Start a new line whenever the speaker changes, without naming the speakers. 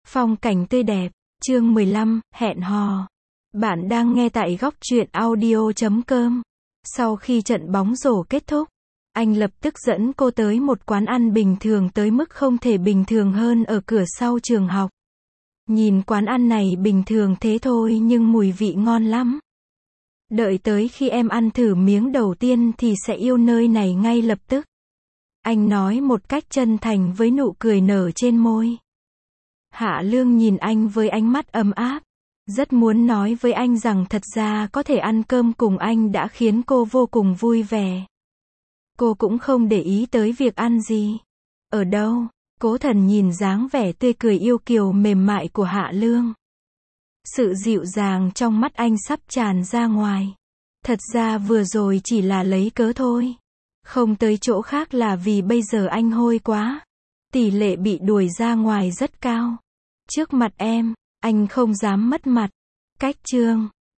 Phong cảnh tươi đẹp. Chương 15, hẹn hò. Bạn đang nghe tại góc truyện audio.com. Sau khi trận bóng rổ kết thúc, anh lập tức dẫn cô tới một quán ăn bình thường tới mức không thể bình thường hơn ở cửa sau trường học. Nhìn quán ăn này bình thường thế thôi nhưng mùi vị ngon lắm. Đợi tới khi em ăn thử miếng đầu tiên thì sẽ yêu nơi này ngay lập tức. Anh nói một cách chân thành với nụ cười nở trên môi. Hạ Lương nhìn anh với ánh mắt ấm áp. Rất muốn nói với anh rằng thật ra có thể ăn cơm cùng anh đã khiến cô vô cùng vui vẻ. Cô cũng không để ý tới việc ăn gì. Ở đâu? Cố Thần nhìn dáng vẻ tươi cười yêu kiều mềm mại của Hạ Lương. Sự dịu dàng trong mắt anh sắp tràn ra ngoài. Thật ra vừa rồi chỉ là lấy cớ thôi. Không tới chỗ khác là vì bây giờ anh hôi quá. Tỷ lệ bị đuổi ra ngoài rất cao. Trước mặt em, anh không dám mất mặt. Cách chương